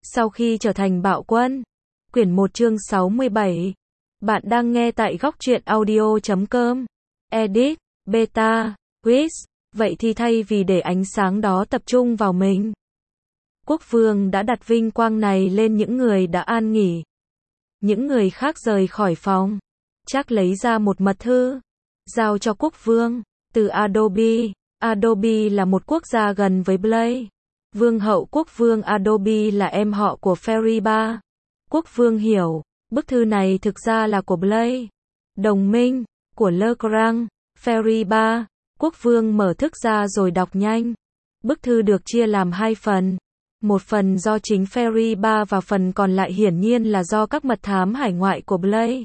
Sau khi trở thành bạo quân. Quyển 1 chương 67. Bạn đang nghe tại góc truyện audio.com. Edit, beta, quiz. Vậy thì thay vì để ánh sáng đó tập trung vào mình, quốc vương đã đặt vinh quang này lên những người đã an nghỉ. Những người khác rời khỏi phòng. Trác lấy ra một mật thư, giao cho quốc vương, từ Adobe. Adobe là một quốc gia gần với Blaze. Vương hậu quốc vương Adobe là em họ của Feriba. Quốc vương hiểu, bức thư này thực ra là của Blaze, đồng minh của Legrand. Feriba. Quốc vương mở thức ra rồi đọc nhanh. Bức thư được chia làm hai phần. Một phần do chính Feriba và phần còn lại hiển nhiên là do các mật thám hải ngoại của Blaze.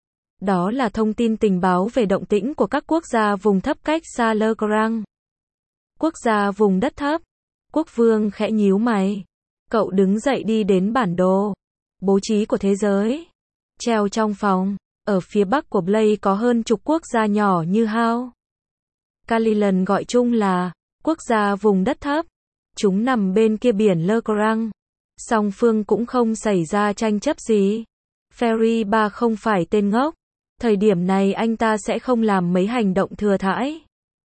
Đó là thông tin tình báo về động tĩnh của các quốc gia vùng thấp cách xa Legrand. Quốc gia vùng đất thấp. Quốc vương khẽ nhíu mày. Cậu đứng dậy đi đến bản đồ bố trí của thế giới, treo trong phòng. Ở phía bắc của Blaze có hơn chục quốc gia nhỏ như Hao Kalilan, gọi chung là quốc gia vùng đất thấp. Chúng nằm bên kia biển Legrand. Song phương cũng không xảy ra tranh chấp gì. Feriba không phải tên ngốc. Thời điểm này anh ta sẽ không làm mấy hành động thừa thãi.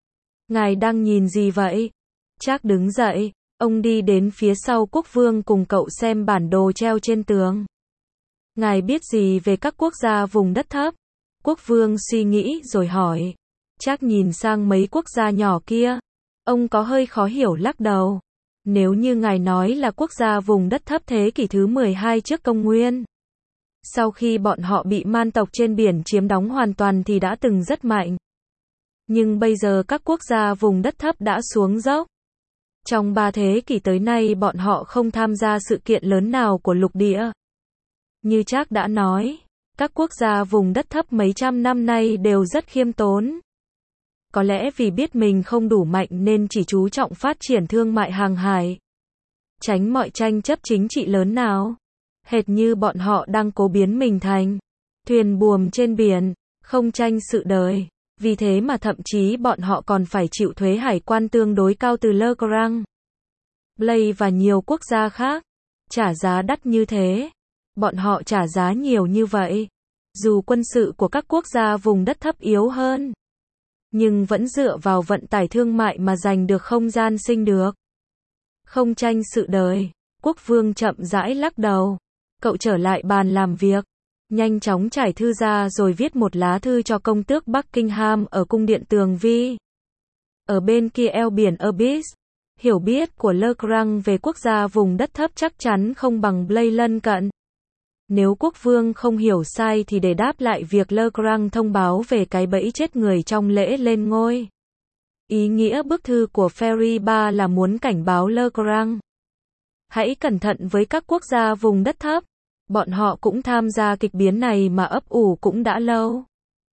Ngài đang nhìn gì vậy? Trác đứng dậy. Ông đi đến phía sau quốc vương cùng cậu xem bản đồ treo trên tường. Ngài biết gì về các quốc gia vùng đất thấp? Quốc vương suy nghĩ rồi hỏi. Trác nhìn sang mấy quốc gia nhỏ kia. Ông có hơi khó hiểu lắc đầu. Nếu như ngài nói là quốc gia vùng đất thấp thế kỷ thứ 12 trước công nguyên, sau khi bọn họ bị man tộc trên biển chiếm đóng hoàn toàn thì đã từng rất mạnh. Nhưng bây giờ các quốc gia vùng đất thấp đã xuống dốc. Trong 3 thế kỷ tới nay bọn họ không tham gia sự kiện lớn nào của lục địa. Như Trác đã nói, các quốc gia vùng đất thấp mấy trăm năm nay đều rất khiêm tốn. Có lẽ vì biết mình không đủ mạnh nên chỉ chú trọng phát triển thương mại hàng hải, tránh mọi tranh chấp chính trị lớn nào. Hệt như bọn họ đang cố biến mình thành thuyền buồm trên biển, không tranh sự đời. Vì thế mà thậm chí bọn họ còn phải chịu thuế hải quan tương đối cao từ Legrand, Blaze và nhiều quốc gia khác. Trả giá đắt như thế. Bọn họ trả giá nhiều như vậy. Dù quân sự của các quốc gia vùng đất thấp yếu hơn, nhưng vẫn dựa vào vận tải thương mại mà giành được không gian sinh được. Không tranh sự đời. Quốc vương chậm rãi lắc đầu. Cậu trở lại bàn làm việc. Nhanh chóng trải thư ra rồi viết một lá thư cho công tước Buckingham ở cung điện Tường Vi. Ở bên kia eo biển Abyss. Hiểu biết của Legrand về quốc gia vùng đất thấp chắc chắn không bằng Blaze lân cận. Nếu quốc vương không hiểu sai thì để đáp lại việc Legrand thông báo về cái bẫy chết người trong lễ lên ngôi. Ý nghĩa bức thư của Feriba là muốn cảnh báo Legrand. Hãy cẩn thận với các quốc gia vùng đất thấp. Bọn họ cũng tham gia kịch biến này mà ấp ủ cũng đã lâu.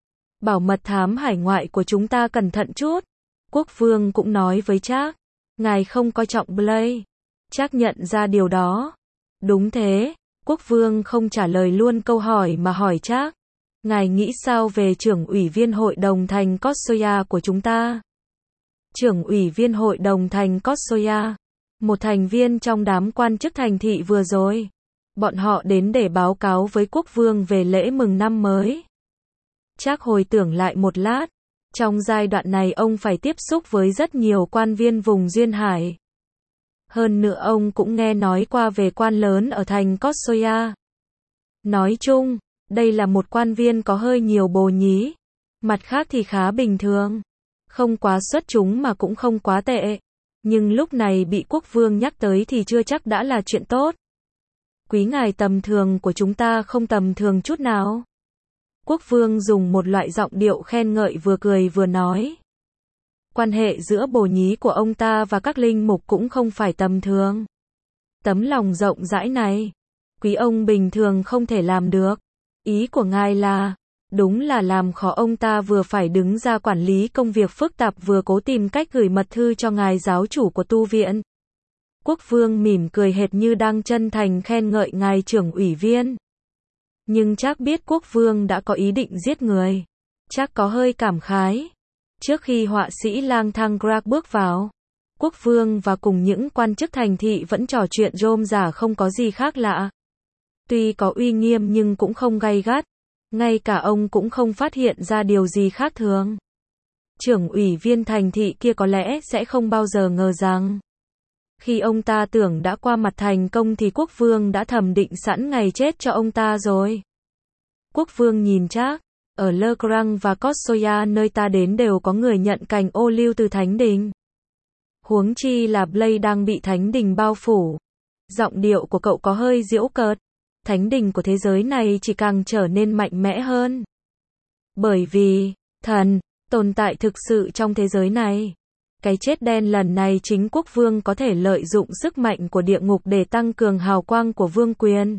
Bảo mật thám hải ngoại của chúng ta cẩn thận chút. Quốc vương cũng nói với Trác. Ngài không coi trọng Blaze. Trác nhận ra điều đó. Đúng thế. Quốc vương không trả lời luôn câu hỏi mà hỏi Trác. Ngài nghĩ sao về trưởng ủy viên hội đồng thành Kotsoya của chúng ta? Trưởng ủy viên hội đồng thành Kotsoya, một thành viên trong đám quan chức thành thị vừa rồi. Bọn họ đến để báo cáo với quốc vương về lễ mừng năm mới. Trác hồi tưởng lại một lát. Trong giai đoạn này ông phải tiếp xúc với rất nhiều quan viên vùng duyên hải. Hơn nữa ông cũng nghe nói qua về quan lớn ở thành Kotsoya. Nói chung, đây là một quan viên có hơi nhiều bồ nhí. Mặt khác thì khá bình thường. Không quá xuất chúng mà cũng không quá tệ. Nhưng lúc này bị quốc vương nhắc tới thì chưa chắc đã là chuyện tốt. Quý ngài tầm thường của chúng ta không tầm thường chút nào. Quốc vương dùng một loại giọng điệu khen ngợi vừa cười vừa nói. Quan hệ giữa bồ nhí của ông ta và các linh mục cũng không phải tầm thường. Tấm lòng rộng rãi này, quý ông bình thường không thể làm được. Ý của ngài là, đúng là làm khó ông ta vừa phải đứng ra quản lý công việc phức tạp vừa cố tìm cách gửi mật thư cho ngài giáo chủ của tu viện. Quốc vương mỉm cười hệt như đang chân thành khen ngợi ngài trưởng ủy viên. Nhưng Trác biết quốc vương đã có ý định giết người. Trác có hơi cảm khái. Trước khi họa sĩ lang thang Greg bước vào, Quốc vương và cùng những quan chức thành thị vẫn trò chuyện rôm rả không có gì khác lạ. Tuy có uy nghiêm nhưng cũng không gay gắt. Ngay cả ông cũng không phát hiện ra điều gì khác thường. Trưởng ủy viên thành thị kia có lẽ sẽ không bao giờ ngờ rằng, khi ông ta tưởng đã qua mặt thành công thì quốc vương đã thẩm định sẵn ngày chết cho ông ta rồi. Quốc vương nhìn Trác, ở Le Grand và Kotsoya nơi ta đến đều có người nhận cành ô liu từ thánh đình. Huống chi là Blade đang bị thánh đình bao phủ. Giọng điệu của cậu có hơi giễu cợt. Thánh đình của thế giới này chỉ càng trở nên mạnh mẽ hơn. Bởi vì, thần, tồn tại thực sự trong thế giới này. Cái chết đen lần này chính quốc vương có thể lợi dụng sức mạnh của địa ngục để tăng cường hào quang của vương quyền.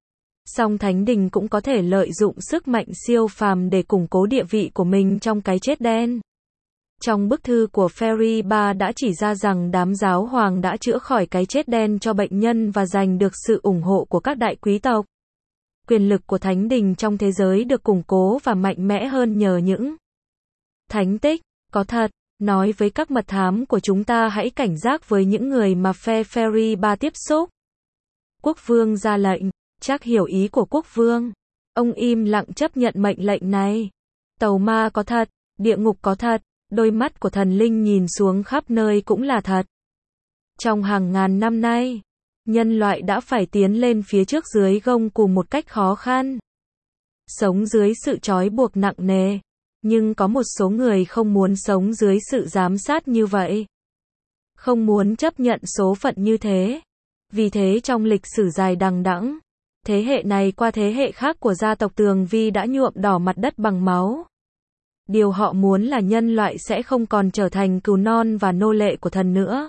Song thánh đình cũng có thể lợi dụng sức mạnh siêu phàm để củng cố địa vị của mình trong cái chết đen. Trong bức thư của Fairy 3 đã chỉ ra rằng đám giáo hoàng đã chữa khỏi cái chết đen cho bệnh nhân và giành được sự ủng hộ của các đại quý tộc. Quyền lực của thánh đình trong thế giới được củng cố và mạnh mẽ hơn nhờ những thánh tích có thật. Nói với các mật thám của chúng ta hãy cảnh giác với những người mà phe Fairy 3 tiếp xúc. Quốc vương ra lệnh. Trác hiểu ý của quốc vương. Ông im lặng chấp nhận mệnh lệnh này. Tàu ma có thật, địa ngục có thật, đôi mắt của thần linh nhìn xuống khắp nơi cũng là thật. Trong hàng ngàn năm nay, nhân loại đã phải tiến lên phía trước dưới gông cùm một cách khó khăn. Sống dưới sự trói buộc nặng nề. Nhưng có một số người không muốn sống dưới sự giám sát như vậy. Không muốn chấp nhận số phận như thế. Vì thế trong lịch sử dài đằng đẵng, thế hệ này qua thế hệ khác của gia tộc Tường Vi đã nhuộm đỏ mặt đất bằng máu. Điều họ muốn là nhân loại sẽ không còn trở thành cừu non và nô lệ của thần nữa.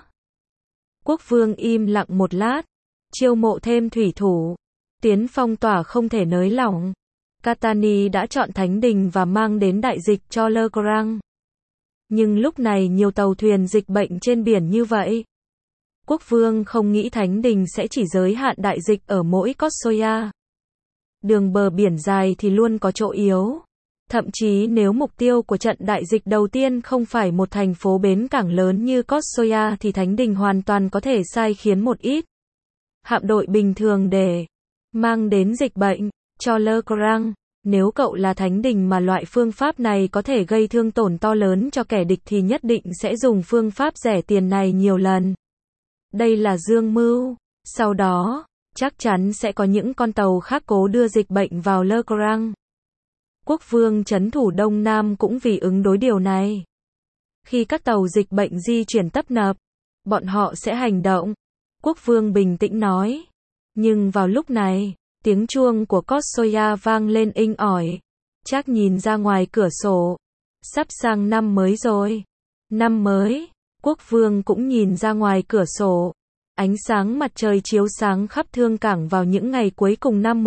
Quốc vương im lặng một lát. Chiêu mộ thêm thủy thủ. Tiến phong tỏa không thể nới lỏng. Katani đã chọn thánh đình và mang đến đại dịch cho Le Grand. Nhưng lúc này nhiều tàu thuyền dịch bệnh trên biển như vậy. Quốc vương không nghĩ thánh đình sẽ chỉ giới hạn đại dịch ở mỗi Kotsoya. Đường bờ biển dài thì luôn có chỗ yếu. Thậm chí nếu mục tiêu của trận đại dịch đầu tiên không phải một thành phố bến cảng lớn như Kotsoya thì thánh đình hoàn toàn có thể sai khiến một ít hạm đội bình thường để mang đến dịch bệnh cho Le Grand. Nếu cậu là thánh đình mà loại phương pháp này có thể gây thương tổn to lớn cho kẻ địch thì nhất định sẽ dùng phương pháp rẻ tiền này nhiều lần. Đây là dương mưu. Sau đó, chắc chắn sẽ có những con tàu khác cố đưa dịch bệnh vào Le Grand. Quốc vương trấn thủ Đông Nam cũng vì ứng đối điều này. Khi các tàu dịch bệnh di chuyển tấp nập, bọn họ sẽ hành động. Quốc vương bình tĩnh nói. Nhưng vào lúc này, tiếng chuông của Kotsoya vang lên inh ỏi. Trác nhìn ra ngoài cửa sổ. Sắp sang năm mới rồi. Năm mới. Quốc vương cũng nhìn ra ngoài cửa sổ. Ánh sáng mặt trời chiếu sáng khắp thương cảng vào những ngày cuối cùng năm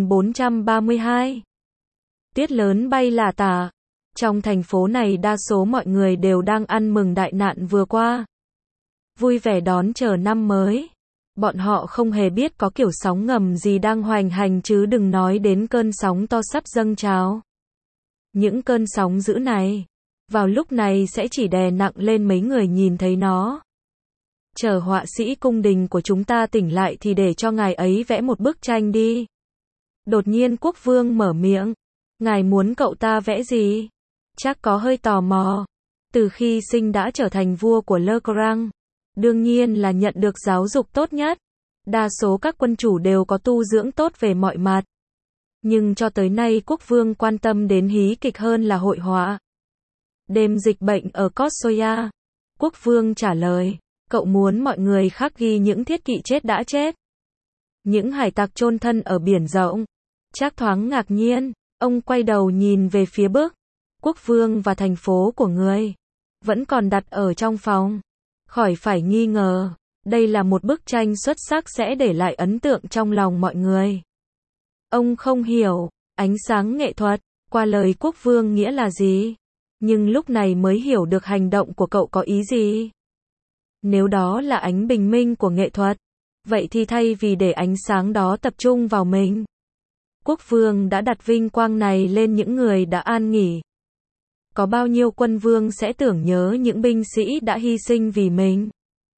1432. Tuyết lớn bay lả tả. Trong thành phố này đa số mọi người đều đang ăn mừng đại nạn vừa qua. Vui vẻ đón chờ năm mới. Bọn họ không hề biết có kiểu sóng ngầm gì đang hoành hành chứ đừng nói đến cơn sóng to sắp dâng trào. Những cơn sóng dữ này, vào lúc này sẽ chỉ đè nặng lên mấy người nhìn thấy nó. Chờ họa sĩ cung đình của chúng ta tỉnh lại thì để cho ngài ấy vẽ một bức tranh đi. Đột nhiên quốc vương mở miệng. Ngài muốn cậu ta vẽ gì? Chắc có hơi tò mò. Từ khi sinh đã trở thành vua của Le Grand. Đương nhiên là nhận được giáo dục tốt nhất. Đa số các quân chủ đều có tu dưỡng tốt về mọi mặt. Nhưng cho tới nay quốc vương quan tâm đến hí kịch hơn là hội họa. Đêm dịch bệnh ở Kotsoya. Quốc vương trả lời. Cậu muốn mọi người khắc ghi những thiết kỵ chết đã chết. Những hải tặc chôn thân ở biển rộng. Trác thoáng ngạc nhiên. Ông quay đầu nhìn về phía bức. Quốc vương và thành phố của người. Vẫn còn đặt ở trong phòng. Khỏi phải nghi ngờ. Đây là một bức tranh xuất sắc sẽ để lại ấn tượng trong lòng mọi người. Ông không hiểu. Ánh sáng nghệ thuật. Qua lời quốc vương nghĩa là gì. Nhưng lúc này mới hiểu được hành động của cậu có ý gì. Nếu đó là ánh bình minh của nghệ thuật. Vậy thì thay vì để ánh sáng đó tập trung vào mình. Quốc vương đã đặt vinh quang này lên những người đã an nghỉ. Có bao nhiêu quân vương sẽ tưởng nhớ những binh sĩ đã hy sinh vì mình.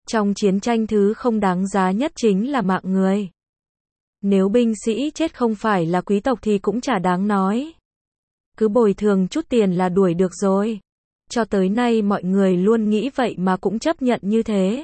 Trong chiến tranh thứ không đáng giá nhất chính là mạng người. Nếu binh sĩ chết không phải là quý tộc thì cũng chả đáng nói. Cứ bồi thường chút tiền là đuổi được rồi. Cho tới nay mọi người luôn nghĩ vậy mà cũng chấp nhận như thế.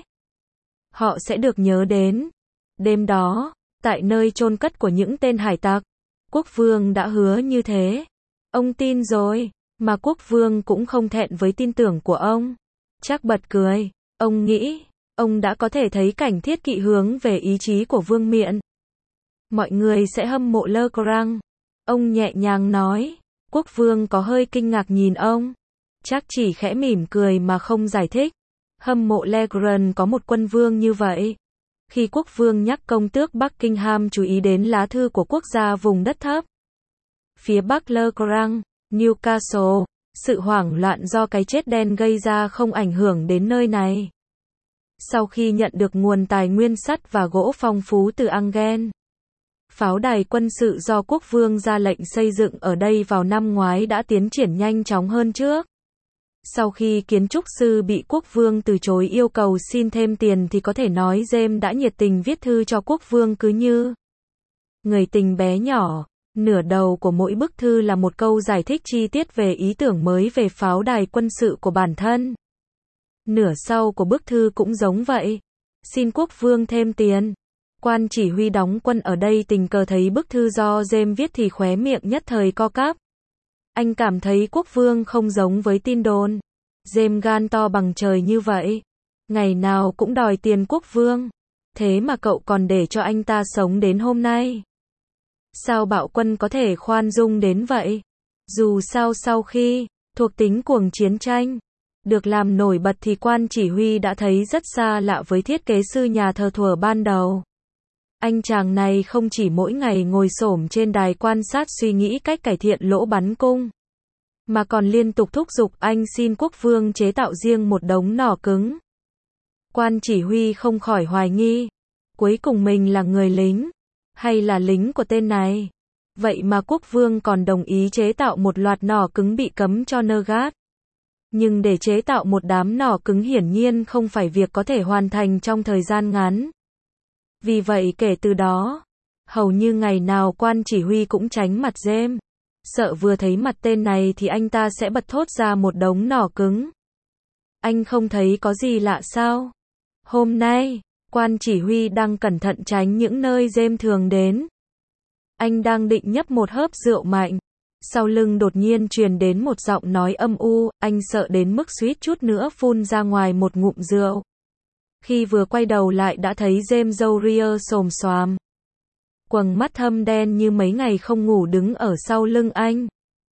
Họ sẽ được nhớ đến. Đêm đó, tại nơi chôn cất của những tên hải tặc, quốc vương đã hứa như thế. Ông tin rồi, mà quốc vương cũng không thẹn với tin tưởng của ông. Chắc bật cười, ông nghĩ, ông đã có thể thấy cảnh Thiết Kỵ hướng về ý chí của vương miện. Mọi người sẽ hâm mộ Legrand. Ông nhẹ nhàng nói, quốc vương có hơi kinh ngạc nhìn ông. Chắc chỉ khẽ mỉm cười mà không giải thích. Hâm mộ Legrand có một quân vương như vậy. Khi quốc vương nhắc công tước Buckingham chú ý đến lá thư của quốc gia vùng đất thấp. Phía bắc Legrand, Newcastle, sự hoảng loạn do cái chết đen gây ra không ảnh hưởng đến nơi này. Sau khi nhận được nguồn tài nguyên sắt và gỗ phong phú từ Angen, pháo đài quân sự do quốc vương ra lệnh xây dựng ở đây vào năm ngoái đã tiến triển nhanh chóng hơn trước. Sau khi kiến trúc sư bị quốc vương từ chối yêu cầu xin thêm tiền thì có thể nói James đã nhiệt tình viết thư cho quốc vương cứ như người tình bé nhỏ. Nửa đầu của mỗi bức thư là một câu giải thích chi tiết về ý tưởng mới về pháo đài quân sự của bản thân. Nửa sau của bức thư cũng giống vậy. Xin quốc vương thêm tiền. Quan chỉ huy đóng quân ở đây tình cờ thấy bức thư do James viết thì khóe miệng nhất thời co quắp. Anh cảm thấy quốc vương không giống với tin đồn. James gan to bằng trời như vậy. Ngày nào cũng đòi tiền quốc vương. Thế mà cậu còn để cho anh ta sống đến hôm nay. Sao bạo quân có thể khoan dung đến vậy? Dù sao sau khi thuộc tính cuồng chiến tranh được làm nổi bật thì quan chỉ huy đã thấy rất xa lạ với thiết kế sư nhà thờ thuở ban đầu. Anh chàng này không chỉ mỗi ngày ngồi xổm trên đài quan sát suy nghĩ cách cải thiện lỗ bắn cung, mà còn liên tục thúc giục anh xin quốc vương chế tạo riêng một đống nỏ cứng. Quan chỉ huy không khỏi hoài nghi, cuối cùng mình là người lính, hay là lính của tên này? Vậy mà quốc vương còn đồng ý chế tạo một loạt nỏ cứng bị cấm cho Nergat. Nhưng để chế tạo một đám nỏ cứng hiển nhiên không phải việc có thể hoàn thành trong thời gian ngắn. Vì vậy kể từ đó, hầu như ngày nào quan chỉ huy cũng tránh mặt James. Sợ vừa thấy mặt tên này thì anh ta sẽ bật thốt ra một đống nỏ cứng. Anh không thấy có gì lạ sao? Hôm nay, quan chỉ huy đang cẩn thận tránh những nơi James thường đến. Anh đang định nhấp một hớp rượu mạnh. Sau lưng đột nhiên truyền đến một giọng nói âm u, anh sợ đến mức suýt chút nữa phun ra ngoài một ngụm rượu. Khi vừa quay đầu lại đã thấy James râu ria xồm xoàm. Quầng mắt thâm đen như mấy ngày không ngủ đứng ở sau lưng anh.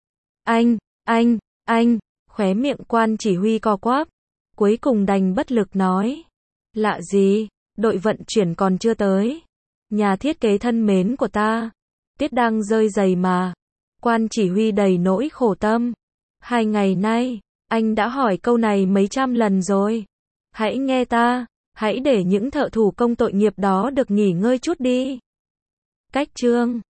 Anh, khóe miệng quan chỉ huy co quắp. Cuối cùng đành bất lực nói. Lạ gì, đội vận chuyển còn chưa tới. Nhà thiết kế thân mến của ta. Tiết đang rơi dày mà. Quan chỉ huy đầy nỗi khổ tâm. 2 ngày nay, anh đã hỏi câu này mấy trăm lần rồi. Hãy nghe ta, hãy để những thợ thủ công tội nghiệp đó được nghỉ ngơi chút đi. Cách chương